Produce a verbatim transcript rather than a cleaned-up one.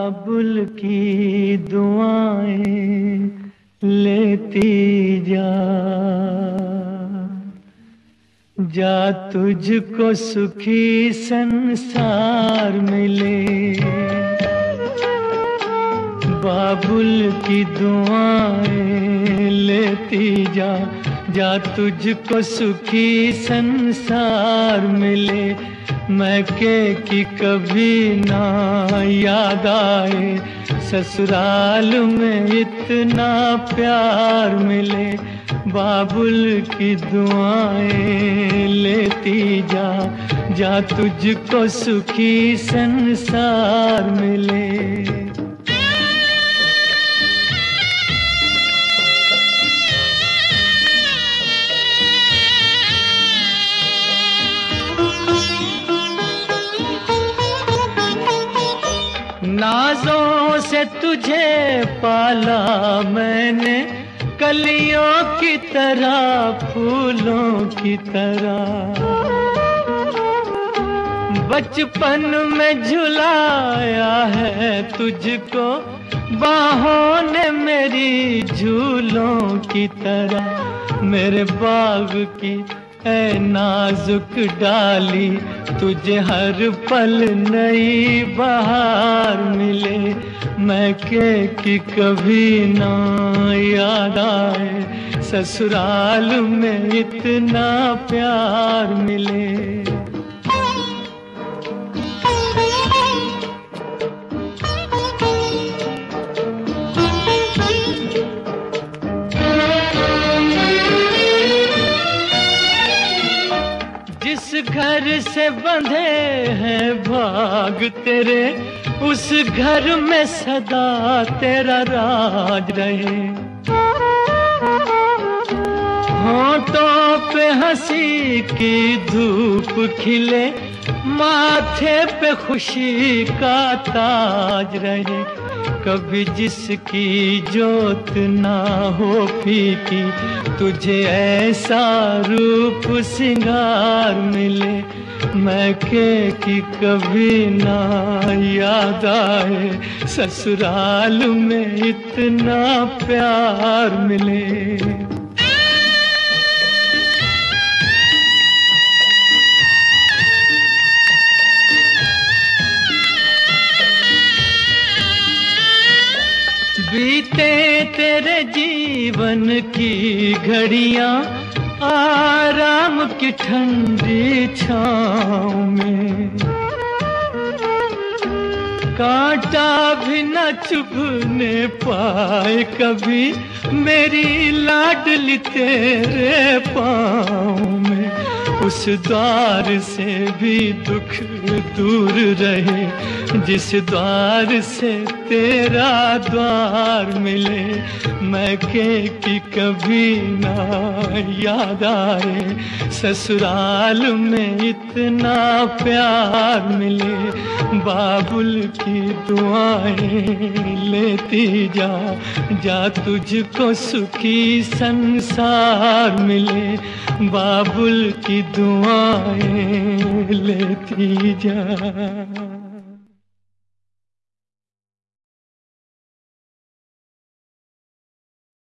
बाबुल की दुआएं लेती जा, जा तुझको सुखी संसार मिले। बाबुल की दुआएं लेती जा, जा तुझको सुखी संसार मिले। मैके की कभी ना याद आए, ससुराल में इतना प्यार मिले। बाबुल की दुआएं लेती जा, जा तुझको सुखी संसार मिले। नाज़ों से तुझे पाला मैंने, कलियों की तरह फूलों की तरह। बचपन में झुलाया है तुझको बाहों ने मेरी झूलों की तरह। मेरे बाग की ऐ नाजुक डाली, तुझे हर पल नई बहार मिले। मैके की कभी ना याद आए, ससुराल में इतना प्यार मिले। जिस घर से बंधे हैं भाग तेरे, उस घर में सदा तेरा राज रहे। होठों पे हंसी की धूप खिले, माथे पे खुशी का ताज रहे। कभी जिसकी जोत ना हो फीकी, तुझे ऐसा रूप सिंगार मिले। मैके की कभी ना याद आए, ससुराल में इतना प्यार मिले। बीते तेरे जीवन की घड़ियां आराम की ठंडी छाँव में, कांटा भी न चुभने पाए कभी मेरी लाडली तेरे पाँव में। उस द्वार से भी दुख दूर रहे, जिस द्वार से तेरा द्वार मिले। मैके की कभी ना याद आए, ससुराल में इतना प्यार मिले। बाबुल की दुआएं लेती जा, जा तुझको सुखी संसार मिले। बाबुल की दुआएं लेती जा।